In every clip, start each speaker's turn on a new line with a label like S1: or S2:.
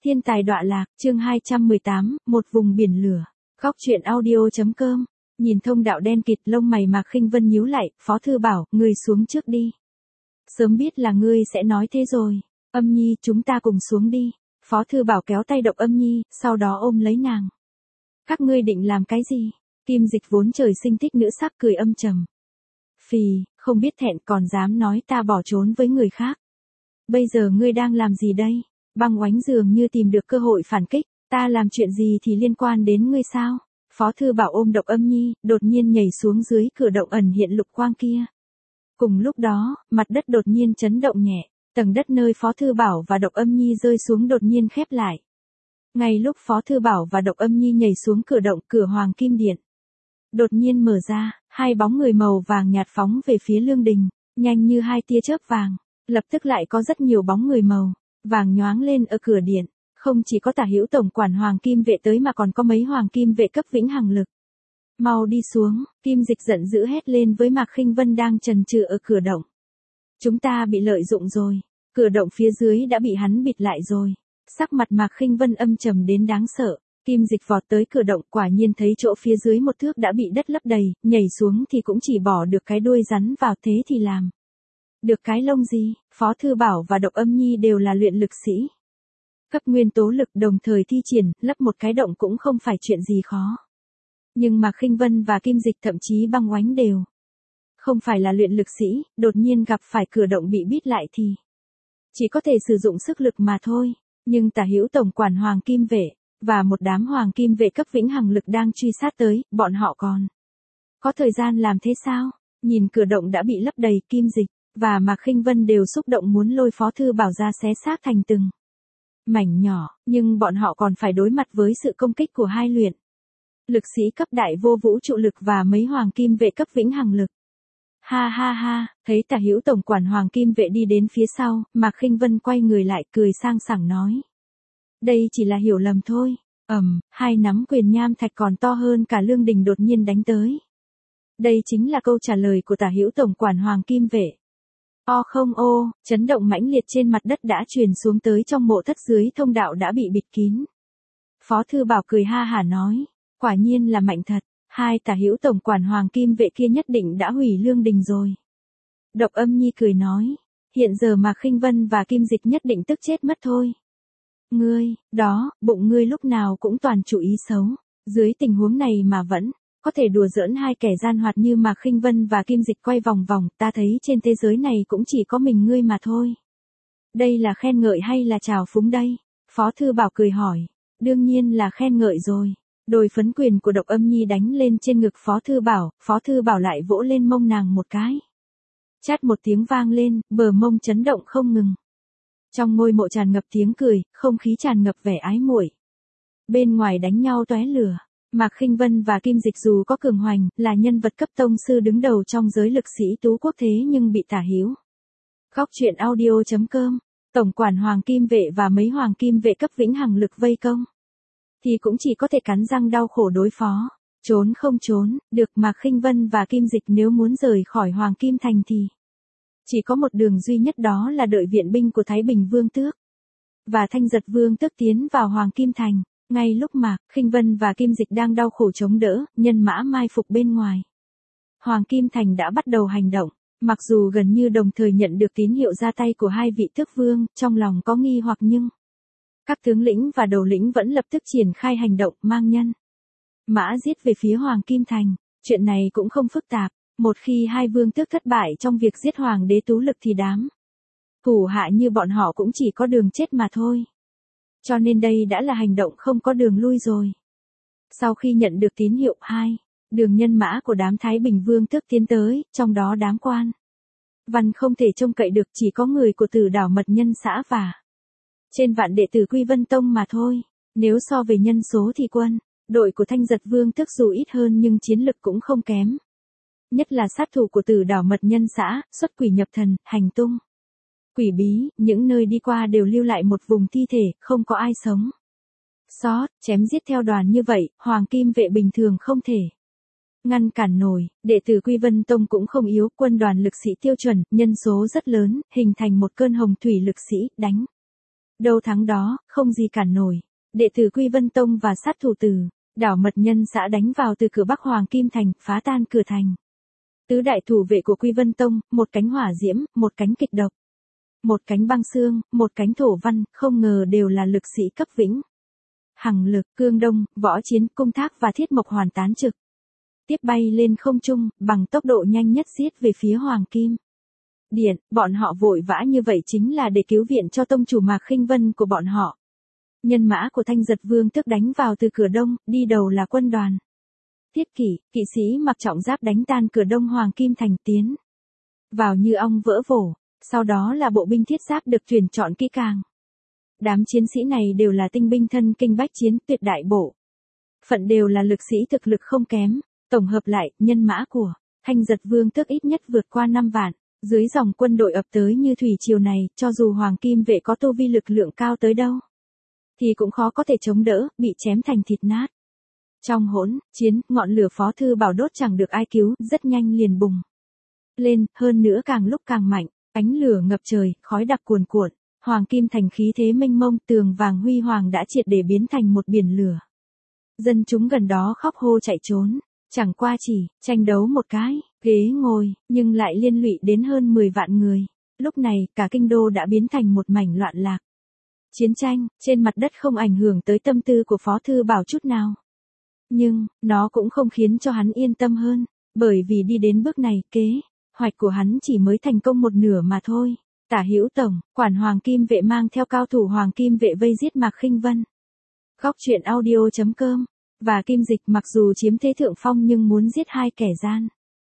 S1: Thiên tài đọa lạc, chương 218, một vùng biển lửa. Góc truyện audio.com. Nhìn thông đạo đen kịt, lông mày Mạc Khinh Vân nhíu lại, Phó Thư Bảo, ngươi xuống trước đi. Sớm biết là ngươi sẽ nói thế rồi. Âm Nhi, chúng ta cùng xuống đi. Phó Thư Bảo kéo tay Độc Âm Nhi, sau đó ôm lấy nàng. Các ngươi định làm cái gì? Kim Dịch vốn trời sinh thích nữ sắc cười âm trầm. Phì, không biết thẹn còn dám nói ta bỏ trốn với người khác. Bây giờ ngươi đang làm gì đây? Băng Oánh dường như tìm được cơ hội phản kích, ta làm chuyện gì thì liên quan đến ngươi sao? Phó Thư Bảo ôm Độc Âm Nhi, đột nhiên nhảy xuống dưới cửa động ẩn hiện lục quang kia. Cùng lúc đó, mặt đất đột nhiên chấn động nhẹ, tầng đất nơi Phó Thư Bảo và Độc Âm Nhi rơi xuống đột nhiên khép lại. Ngay lúc Phó Thư Bảo và Độc Âm Nhi nhảy xuống cửa động, cửa Hoàng Kim Điện đột nhiên mở ra, hai bóng người màu vàng nhạt phóng về phía Lương Đình, nhanh như hai tia chớp vàng, lập tức lại có rất nhiều bóng người màu vàng nhoáng lên ở cửa điện, không chỉ có Tả Hữu tổng quản Hoàng Kim vệ tới mà còn có mấy Hoàng Kim vệ cấp vĩnh hằng lực. Mau đi xuống, Kim Dịch giận dữ hét lên với Mạc Khinh Vân đang chần chừ ở cửa động. Chúng ta bị lợi dụng rồi, cửa động phía dưới đã bị hắn bịt lại rồi. Sắc mặt Mạc Khinh Vân âm trầm đến đáng sợ. Kim Dịch vọt tới cửa động, quả nhiên thấy chỗ phía dưới một thước đã bị đất lấp đầy, nhảy xuống thì cũng chỉ bỏ được cái đuôi rắn vào, thế thì làm được cái lông gì? Phó Thư Bảo và Độc Âm Nhi đều là luyện lực sĩ. Cấp nguyên tố lực đồng thời thi triển, lấp một cái động cũng không phải chuyện gì khó. Nhưng Mạc Khinh Vân và Kim Dịch thậm chí Băng Oánh đều không phải là luyện lực sĩ, đột nhiên gặp phải cửa động bị bít lại thì chỉ có thể sử dụng sức lực mà thôi. Nhưng Tả Hữu tổng quản Hoàng Kim vệ và một đám Hoàng Kim vệ cấp vĩnh hằng lực đang truy sát tới, bọn họ còn có thời gian làm thế sao? Nhìn cửa động đã bị lấp đầy, Kim Dịch và Mạc Khinh Vân đều xúc động muốn lôi Phó Thư Bảo ra xé xác thành từng mảnh nhỏ, nhưng bọn họ còn phải đối mặt với sự công kích của hai luyện lực sĩ cấp đại vô vũ trụ lực và mấy Hoàng Kim vệ cấp vĩnh hằng lực. Ha ha ha, thấy Tả Hữu tổng quản Hoàng Kim vệ đi đến phía sau, Mạc Khinh Vân quay người lại cười sang sảng nói. Đây chỉ là hiểu lầm thôi. Hai nắm quyền nham thạch còn to hơn cả Lương Đình đột nhiên đánh tới. Đây chính là câu trả lời của Tả Hữu tổng quản Hoàng Kim vệ. O không ô, chấn động mãnh liệt trên mặt đất đã truyền xuống tới trong mộ thất dưới thông đạo đã bị bịt kín. Phó Thư Bảo cười ha hả nói, quả nhiên là mạnh thật, hai Tả Hữu tổng quản Hoàng Kim vệ kia nhất định đã hủy Lương Đình rồi. Độc Âm Nhi cười nói, hiện giờ Mạc Khinh Vân và Kim Dịch nhất định tức chết mất thôi. Ngươi, đó, bụng ngươi lúc nào cũng toàn chủ ý xấu, dưới tình huống này mà vẫn có thể đùa giỡn hai kẻ gian hoạt như Mạc Khinh Vân và Kim Dịch quay vòng vòng, ta thấy trên thế giới này cũng chỉ có mình ngươi mà thôi. Đây là khen ngợi hay là trào phúng đây? Phó Thư Bảo cười hỏi, đương nhiên là khen ngợi rồi. Đôi phấn quyền của Độc Âm Nhi đánh lên trên ngực Phó Thư Bảo lại vỗ lên mông nàng một cái. Chát một tiếng vang lên, bờ mông chấn động không ngừng. Trong ngôi mộ tràn ngập tiếng cười, không khí tràn ngập vẻ ái muội. Bên ngoài đánh nhau tóe lửa, Mạc Khinh Vân và Kim Dịch dù có cường hoành, là nhân vật cấp tông sư đứng đầu trong giới lực sĩ tú quốc thế nhưng bị Tả Hữu Góc truyện audio.com, tổng quản Hoàng Kim vệ và mấy Hoàng Kim vệ cấp vĩnh hằng lực vây công. Thì cũng chỉ có thể cắn răng đau khổ đối phó, trốn không trốn, được. Mạc Khinh Vân và Kim Dịch nếu muốn rời khỏi Hoàng Kim Thành thì chỉ có một đường duy nhất, đó là đợi viện binh của Thái Bình Vương Tước và Thanh Giật Vương Tước tiến vào Hoàng Kim Thành. Ngay lúc Mạc Khinh Vân và Kim Dịch đang đau khổ chống đỡ, nhân mã mai phục bên ngoài Hoàng Kim Thành đã bắt đầu hành động. Mặc dù gần như đồng thời nhận được tín hiệu ra tay của hai vị tước vương, trong lòng có nghi hoặc nhưng các tướng lĩnh và đầu lĩnh vẫn lập tức triển khai hành động, mang nhân mã giết về phía Hoàng Kim Thành. Chuyện này cũng không phức tạp. Một khi hai vương tước thất bại trong việc giết hoàng đế tú lực thì đám thủ hạ như bọn họ cũng chỉ có đường chết mà thôi. Cho nên đây đã là hành động không có đường lui rồi. Sau khi nhận được tín hiệu, hai đường nhân mã của đám Thái Bình Vương Tước tiến tới, trong đó đám quan văn không thể trông cậy được, chỉ có người của Tử Đảo Mật Nhân xã và trên vạn đệ tử Quy Vân Tông mà thôi. Nếu so về nhân số thì quân đội của Thanh Giật Vương Tước dù ít hơn nhưng chiến lực cũng không kém. Nhất là sát thủ của Tử Đảo Mật Nhân xã, xuất quỷ nhập thần, hành tung quỷ bí, những nơi đi qua đều lưu lại một vùng thi thể, không có ai sống sót. Chém giết theo đoàn như vậy, Hoàng Kim vệ bình thường không thể ngăn cản nổi. Đệ tử Quy Vân Tông cũng không yếu, quân đoàn lực sĩ tiêu chuẩn, nhân số rất lớn, hình thành một cơn hồng thủy lực sĩ, đánh Đâu thắng đó, không gì cản nổi. Đệ tử Quy Vân Tông và sát thủ tử, Đảo Mật Nhân xã đánh vào từ cửa bắc Hoàng Kim Thành, phá tan cửa thành. Tứ đại thủ vệ của Quy Vân Tông, một cánh hỏa diễm, một cánh kịch độc, một cánh băng xương, một cánh thổ văn, không ngờ đều là lực sĩ cấp vĩnh. Hằng Lực, Cương Đông, Võ Chiến, Cung Thác và Thiết Mộc Hoàn tán trực. Tiếp bay lên không trung, bằng tốc độ nhanh nhất giết về phía Hoàng Kim Điện. Bọn họ vội vã như vậy chính là để cứu viện cho tông chủ Mạc Khinh Vân của bọn họ. Nhân mã của Thanh Giật Vương tức đánh vào từ cửa đông, đi đầu là quân đoàn Thiết Kỷ, kỵ sĩ mặc trọng giáp đánh tan cửa đông Hoàng Kim Thành tiến vào như ong vỡ vổ, sau đó là bộ binh thiết giáp được tuyển chọn kỹ càng. Đám chiến sĩ này đều là tinh binh thân kinh bách chiến tuyệt đại bộ phận đều là lực sĩ thực lực không kém, tổng hợp lại, nhân mã của Thanh Giật Vương tức ít nhất vượt qua 5 vạn. Dưới dòng quân đội ập tới như thủy triều này, cho dù Hoàng Kim vệ có tu vi lực lượng cao tới đâu, thì cũng khó có thể chống đỡ, bị chém thành thịt nát. Trong hỗn chiến, ngọn lửa Phó Thư Bảo đốt chẳng được ai cứu, rất nhanh liền bùng lên, hơn nữa càng lúc càng mạnh, ánh lửa ngập trời, khói đặc cuồn cuộn, Hoàng Kim Thành khí thế mênh mông, tường vàng huy hoàng đã triệt để biến thành một biển lửa. Dân chúng gần đó khóc hô chạy trốn, chẳng qua chỉ tranh đấu một cái ghế ngồi, nhưng lại liên lụy đến hơn 10 vạn người. Lúc này, cả kinh đô đã biến thành một mảnh loạn lạc. Chiến tranh, trên mặt đất không ảnh hưởng tới tâm tư của Phó Thư Bảo chút nào. Nhưng, nó cũng không khiến cho hắn yên tâm hơn, bởi vì đi đến bước này, kế hoạch của hắn chỉ mới thành công một nửa mà thôi. Tả Hữu Tổng, quản Hoàng Kim vệ mang theo cao thủ Hoàng Kim vệ vây giết Mạc Khinh Vân. Góc truyện audio.com và Kim Dịch mặc dù chiếm thế thượng phong nhưng muốn giết hai kẻ gian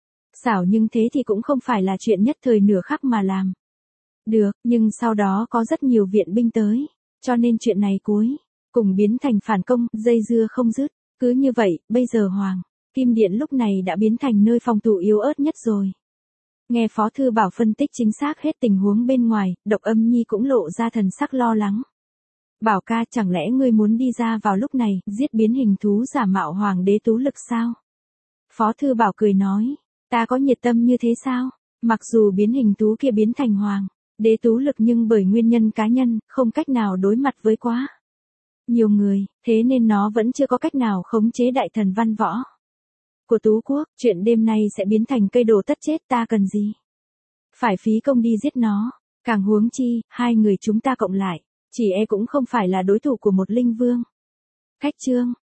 S1: xảo nhưng thế thì cũng không phải là chuyện nhất thời nửa khắc mà làm được, nhưng sau đó có rất nhiều viện binh tới, cho nên chuyện này cuối cùng biến thành phản công, dây dưa không dứt. Cứ như vậy, bây giờ Hoàng Kim Điện lúc này đã biến thành nơi phòng thủ yếu ớt nhất rồi. Nghe Phó Thư Bảo phân tích chính xác hết tình huống bên ngoài, Độc Âm Nhi cũng lộ ra thần sắc lo lắng. Bảo ca, chẳng lẽ ngươi muốn đi ra vào lúc này, giết biến hình thú giả mạo Hoàng đế Tú Lực sao? Phó Thư Bảo cười nói, ta có nhiệt tâm như thế sao? Mặc dù biến hình thú kia biến thành Hoàng đế Tú Lực nhưng bởi nguyên nhân cá nhân, không cách nào đối mặt với quá nhiều người, thế nên nó vẫn chưa có cách nào khống chế đại thần văn võ của Tú Quốc. Chuyện đêm nay sẽ biến thành cây đồ tất chết, ta cần gì phải phí công đi giết nó, càng huống chi, hai người chúng ta cộng lại, chỉ e cũng không phải là đối thủ của một linh vương. Cách chương